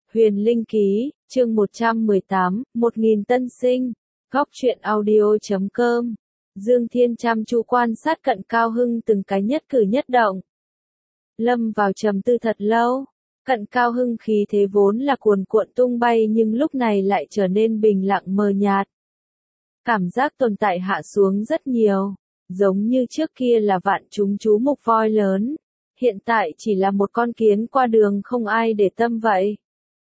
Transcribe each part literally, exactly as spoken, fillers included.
Huyền Linh Ký, chương một trăm mười tám, một nghìn tân sinh, góc truyện audio chấm com. Dương Thiên chăm chú quan sát Cận Cao Hưng từng cái nhất cử nhất động. Lâm vào trầm tư thật lâu, Cận Cao Hưng khí thế vốn là cuồn cuộn tung bay nhưng lúc này lại trở nên bình lặng mờ nhạt. Cảm giác tồn tại hạ xuống rất nhiều, giống như trước kia là vạn chúng chú mục voi lớn, hiện tại chỉ là một con kiến qua đường không ai để tâm vậy.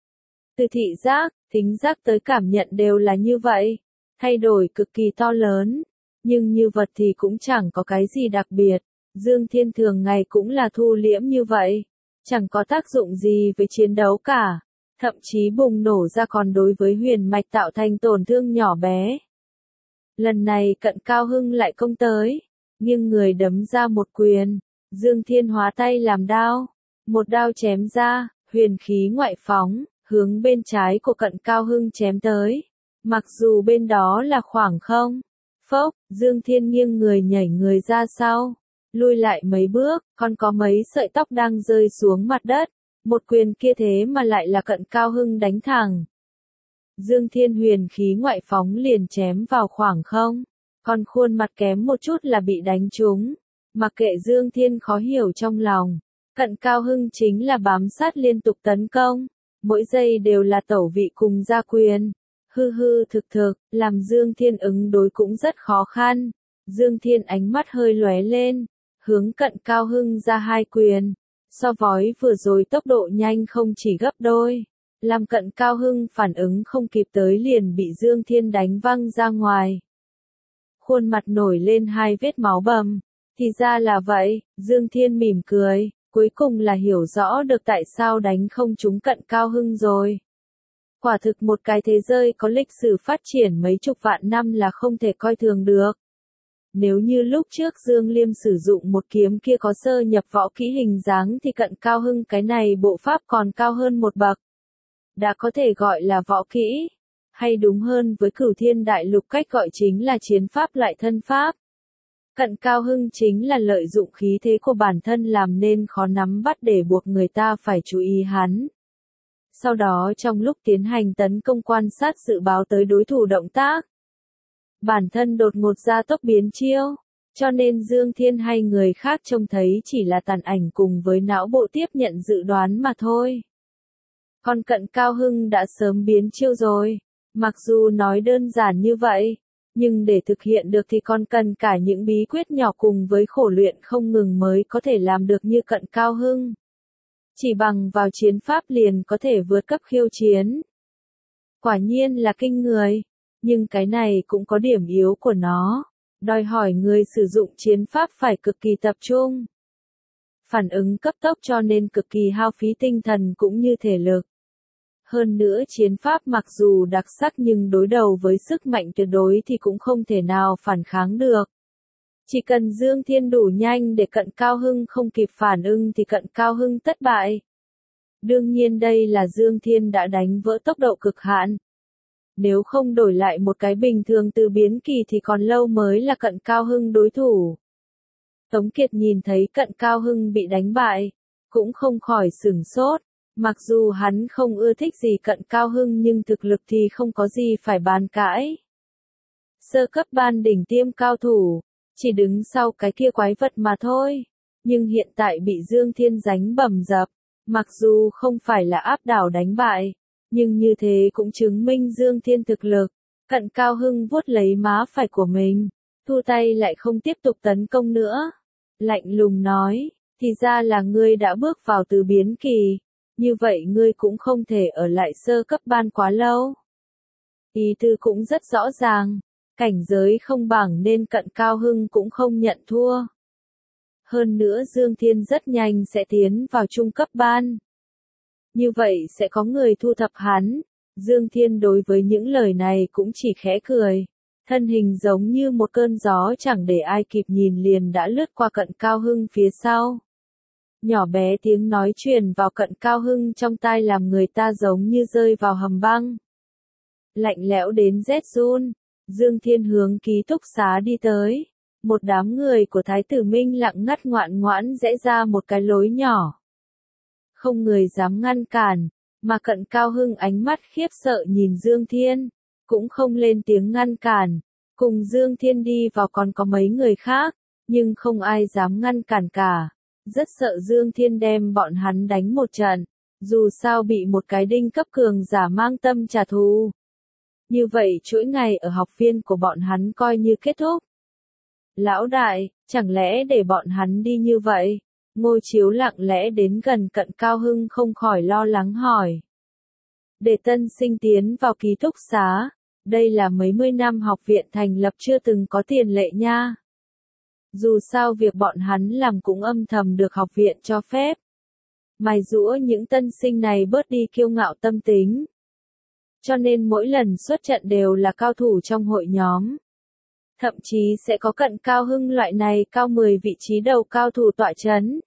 Từ thị giác, thính giác tới cảm nhận đều là như vậy, thay đổi cực kỳ to lớn, nhưng như vật thì cũng chẳng có cái gì đặc biệt. Dương Thiên thường ngày cũng là thu liễm như vậy, chẳng có tác dụng gì với chiến đấu cả, thậm chí bùng nổ ra còn đối với huyền mạch tạo thành tổn thương nhỏ bé. Lần này Cận Cao Hưng lại công tới, nghiêng người đấm ra một quyền, Dương Thiên hóa tay làm đao, một đao chém ra, huyền khí ngoại phóng, hướng bên trái của Cận Cao Hưng chém tới, mặc dù bên đó là khoảng không. Phốc, Dương Thiên nghiêng người nhảy người ra sau, lui lại mấy bước, còn có mấy sợi tóc đang rơi xuống mặt đất, một quyền kia thế mà lại là Cận Cao Hưng đánh thẳng. Dương Thiên huyền khí ngoại phóng liền chém vào khoảng không, còn khuôn mặt kém một chút là bị đánh trúng. Mặc kệ Dương Thiên khó hiểu trong lòng, Cận Cao Hưng chính là bám sát liên tục tấn công, mỗi giây đều là tẩu vị cùng ra quyền. Hư hư thực thực, làm Dương Thiên ứng đối cũng rất khó khăn. Dương Thiên ánh mắt hơi lóe lên, hướng Cận Cao Hưng ra hai quyền. So với vừa rồi tốc độ nhanh không chỉ gấp đôi, làm Cận Cao Hưng phản ứng không kịp tới liền bị Dương Thiên đánh văng ra ngoài. Khuôn mặt nổi lên hai vết máu bầm. Thì ra là vậy, Dương Thiên mỉm cười, cuối cùng là hiểu rõ được tại sao đánh không trúng Cận Cao Hưng rồi. Quả thực một cái thế giới có lịch sử phát triển mấy chục vạn năm là không thể coi thường được. Nếu như lúc trước Dương Liêm sử dụng một kiếm kia có sơ nhập võ kỹ hình dáng thì Cận Cao Hưng cái này bộ pháp còn cao hơn một bậc. Đã có thể gọi là võ kỹ, hay đúng hơn với Cửu Thiên Đại Lục cách gọi chính là chiến pháp lại thân pháp. Cận Cao Hưng chính là lợi dụng khí thế của bản thân làm nên khó nắm bắt để buộc người ta phải chú ý hắn. Sau đó trong lúc tiến hành tấn công quan sát dự báo tới đối thủ động tác, bản thân đột ngột ra tốc biến chiêu, cho nên Dương Thiên hay người khác trông thấy chỉ là tàn ảnh cùng với não bộ tiếp nhận dự đoán mà thôi. Còn Cận Cao Hưng đã sớm biến chiêu rồi, mặc dù nói đơn giản như vậy, nhưng để thực hiện được thì còn cần cả những bí quyết nhỏ cùng với khổ luyện không ngừng mới có thể làm được như Cận Cao Hưng. Chỉ bằng vào chiến pháp liền có thể vượt cấp khiêu chiến. Quả nhiên là kinh người, nhưng cái này cũng có điểm yếu của nó, đòi hỏi người sử dụng chiến pháp phải cực kỳ tập trung. Phản ứng cấp tốc cho nên cực kỳ hao phí tinh thần cũng như thể lực. Hơn nữa chiến pháp mặc dù đặc sắc nhưng đối đầu với sức mạnh tuyệt đối thì cũng không thể nào phản kháng được. Chỉ cần Dương Thiên đủ nhanh để Cận Cao Hưng không kịp phản ứng thì Cận Cao Hưng thất bại. Đương nhiên đây là Dương Thiên đã đánh vỡ tốc độ cực hạn. Nếu không đổi lại một cái bình thường từ biến kỳ thì còn lâu mới là Cận Cao Hưng đối thủ. Tống Kiệt nhìn thấy Cận Cao Hưng bị đánh bại, cũng không khỏi sửng sốt. Mặc dù hắn không ưa thích gì Cận Cao Hưng nhưng thực lực thì không có gì phải bàn cãi. Sơ cấp ban đỉnh tiêm cao thủ, chỉ đứng sau cái kia quái vật mà thôi. Nhưng hiện tại bị Dương Thiên đánh bầm dập, mặc dù không phải là áp đảo đánh bại, nhưng như thế cũng chứng minh Dương Thiên thực lực. Cận Cao Hưng vuốt lấy má phải của mình, thu tay lại không tiếp tục tấn công nữa. Lạnh lùng nói, thì ra là ngươi đã bước vào từ biến kỳ. Như vậy ngươi cũng không thể ở lại sơ cấp ban quá lâu. Ý tư cũng rất rõ ràng, cảnh giới không bằng nên Cận Cao Hưng cũng không nhận thua. Hơn nữa Dương Thiên rất nhanh sẽ tiến vào trung cấp ban. Như vậy sẽ có người thu thập hắn. Dương Thiên đối với những lời này cũng chỉ khẽ cười. Thân hình giống như một cơn gió chẳng để ai kịp nhìn liền đã lướt qua Cận Cao Hưng phía sau. Nhỏ bé tiếng nói truyền vào Cận Cao Hưng trong tai làm người ta giống như rơi vào hầm băng. Lạnh lẽo đến rét run, Dương Thiên hướng ký túc xá đi tới. Một đám người của Thái tử Minh lặng ngắt ngoạn ngoãn rẽ ra một cái lối nhỏ. Không người dám ngăn cản, Mà Cận Cao Hưng ánh mắt khiếp sợ nhìn Dương Thiên, cũng không lên tiếng ngăn cản. Cùng Dương Thiên đi vào còn có mấy người khác, nhưng không ai dám ngăn cản cả. Rất sợ Dương Thiên đem bọn hắn đánh một trận, dù sao bị một cái đinh cấp cường giả mang tâm trả thù. Như vậy chuỗi ngày ở học viên của bọn hắn coi như kết thúc. Lão đại, chẳng lẽ để bọn hắn đi như vậy? Ngô Chiếu lặng lẽ đến gần Cận Cao Hưng không khỏi lo lắng hỏi. Để tân sinh tiến vào ký túc xá, đây là mấy mươi năm học viện thành lập chưa từng có tiền lệ nha. Dù sao việc bọn hắn làm cũng âm thầm được học viện cho phép. Mài giũa những tân sinh này bớt đi kiêu ngạo tâm tính. Cho nên mỗi lần xuất trận đều là cao thủ trong hội nhóm. Thậm chí sẽ có Cận Cao Hưng loại này cao mười vị trí đầu cao thủ tọa chấn.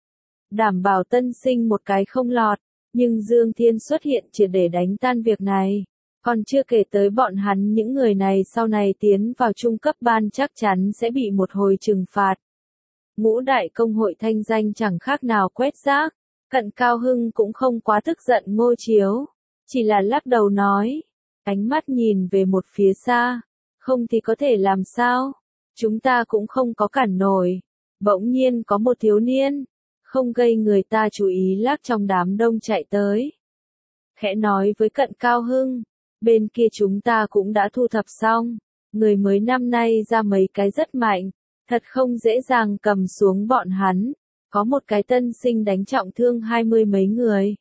Đảm bảo tân sinh một cái không lọt, nhưng Dương Thiên xuất hiện chỉ để đánh tan việc này. Còn chưa kể tới bọn hắn những người này sau này tiến vào trung cấp ban chắc chắn sẽ bị một hồi trừng phạt. Ngũ đại công hội thanh danh chẳng khác nào quét rác. Cận Cao Hưng cũng không quá tức giận Ngô Chiếu, chỉ là lắc đầu nói, ánh mắt nhìn về một phía xa, không thì có thể làm sao, chúng ta cũng không có cản nổi. Bỗng nhiên có một thiếu niên, không gây người ta chú ý lác trong đám đông chạy tới. Khẽ nói với Cận Cao Hưng, bên kia chúng ta cũng đã thu thập xong, người mới năm nay ra mấy cái rất mạnh, thật không dễ dàng cầm xuống bọn hắn. Có một cái tân sinh đánh trọng thương hai mươi mấy người.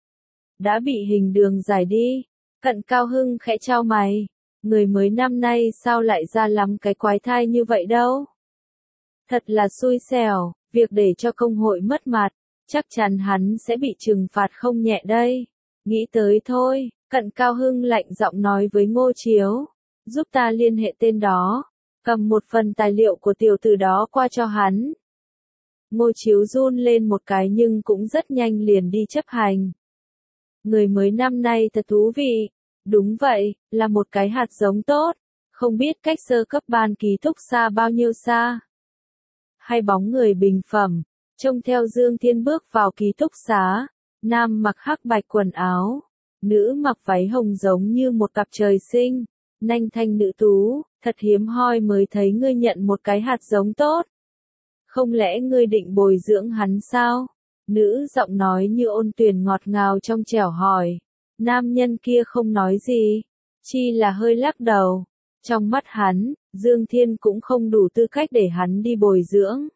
Đã bị hình đường giải đi. Cận Cao Hưng khẽ chau mày. Người mới năm nay sao lại ra lắm cái quái thai như vậy đâu. Thật là xui xẻo, việc để cho công hội mất mặt, chắc chắn hắn sẽ bị trừng phạt không nhẹ đây. Nghĩ tới thôi, Cận Cao Hưng lạnh giọng nói với Ngô Chiếu. Giúp ta liên hệ tên đó, cầm một phần tài liệu của tiểu tử đó qua cho hắn. Ngô Chiếu run lên một cái nhưng cũng rất nhanh liền đi chấp hành. Người mới năm nay thật thú vị. Đúng vậy, là một cái hạt giống tốt. Không biết cách sơ cấp ban ký túc xa bao nhiêu xa. Hai bóng người bình phẩm, trông theo Dương Thiên bước vào ký túc xá. Nam mặc hắc bạch quần áo, nữ mặc váy hồng giống như một cặp trời sinh. Nanh thanh nữ tú, thật hiếm hoi mới thấy ngươi nhận một cái hạt giống tốt. Không lẽ ngươi định bồi dưỡng hắn sao? Nữ giọng nói như ôn tuyền ngọt ngào trong trẻo hỏi. Nam nhân kia không nói gì, chi là hơi lắc đầu. Trong mắt hắn, Dương Thiên cũng không đủ tư cách để hắn đi bồi dưỡng.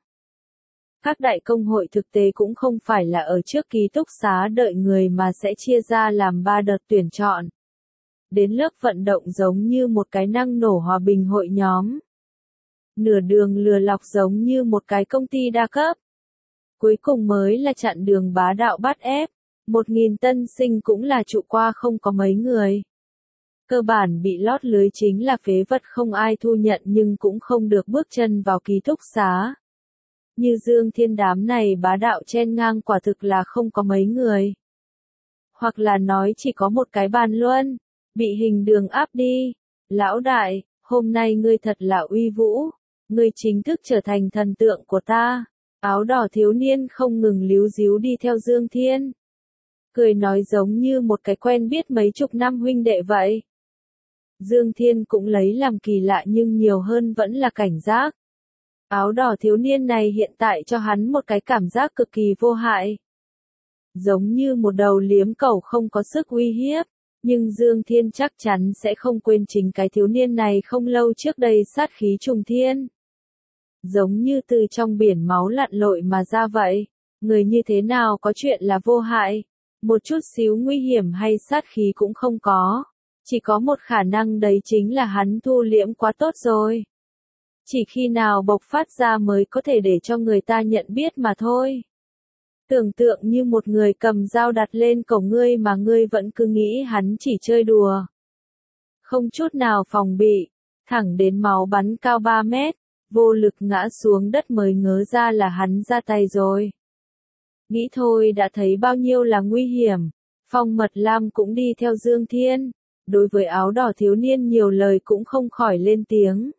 Các đại công hội thực tế cũng không phải là ở trước ký túc xá đợi người mà sẽ chia ra làm ba đợt tuyển chọn. Đến lớp vận động giống như một cái năng nổ hòa bình hội nhóm. Nửa đường lừa lọc giống như một cái công ty đa cấp. Cuối cùng mới là chặn đường bá đạo bắt ép. Một nghìn tân sinh cũng là trụ qua không có mấy người. Cơ bản bị lót lưới chính là phế vật không ai thu nhận nhưng cũng không được bước chân vào ký túc xá. Như Dương Thiên đám này bá đạo chen ngang quả thực là không có mấy người. Hoặc là nói chỉ có một cái bàn luân, bị hình đường áp đi. Lão đại, hôm nay ngươi thật là uy vũ. Ngươi chính thức trở thành thần tượng của ta. Áo đỏ thiếu niên không ngừng líu díu đi theo Dương Thiên. Cười nói giống như một cái quen biết mấy chục năm huynh đệ vậy. Dương Thiên cũng lấy làm kỳ lạ nhưng nhiều hơn vẫn là cảnh giác. Áo đỏ thiếu niên này hiện tại cho hắn một cái cảm giác cực kỳ vô hại. Giống như một đầu liếm cẩu không có sức uy hiếp. Nhưng Dương Thiên chắc chắn sẽ không quên chính cái thiếu niên này không lâu trước đây sát khí trùng thiên. Giống như từ trong biển máu lặn lội mà ra vậy. Người như thế nào có chuyện là vô hại. Một chút xíu nguy hiểm hay sát khí cũng không có. Chỉ có một khả năng đấy chính là hắn thu liễm quá tốt rồi. Chỉ khi nào bộc phát ra mới có thể để cho người ta nhận biết mà thôi. Tưởng tượng như một người cầm dao đặt lên cổ ngươi mà ngươi vẫn cứ nghĩ hắn chỉ chơi đùa. Không chút nào phòng bị, thẳng đến máu bắn cao ba mét, vô lực ngã xuống đất mới ngớ ra là hắn ra tay rồi. Nghĩ thôi đã thấy bao nhiêu là nguy hiểm. Phong Mật Lam cũng đi theo Dương Thiên. Đối với áo đỏ thiếu niên nhiều lời cũng không khỏi lên tiếng.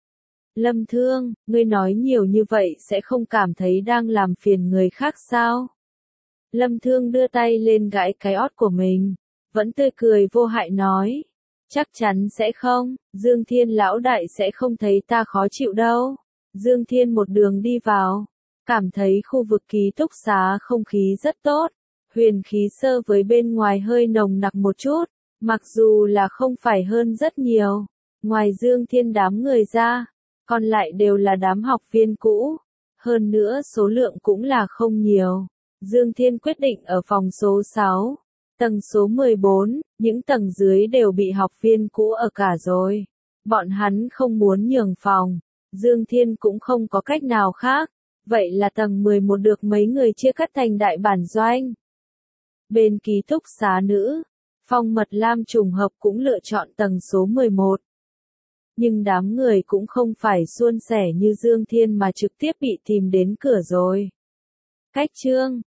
Lâm Thương, ngươi nói nhiều như vậy sẽ không cảm thấy đang làm phiền người khác sao? Lâm Thương đưa tay lên gãi cái ót của mình, vẫn tươi cười vô hại nói. Chắc chắn sẽ không, Dương Thiên lão đại sẽ không thấy ta khó chịu đâu. Dương Thiên một đường đi vào, cảm thấy khu vực ký túc xá không khí rất tốt, huyền khí sơ với bên ngoài hơi nồng nặc một chút, mặc dù là không phải hơn rất nhiều. Ngoài Dương Thiên đám người ra, còn lại đều là đám học viên cũ, hơn nữa số lượng cũng là không nhiều. Dương Thiên quyết định ở phòng số sáu, tầng số mười bốn, những tầng dưới đều bị học viên cũ ở cả rồi. Bọn hắn không muốn nhường phòng, Dương Thiên cũng không có cách nào khác, vậy là tầng mười một được mấy người chia cắt thành đại bản doanh. Bên ký túc xá nữ, Phong Mật Lam trùng hợp cũng lựa chọn tầng số mười một. Nhưng đám người cũng không phải suôn sẻ như Dương Thiên mà trực tiếp bị tìm đến cửa rồi. Cách chương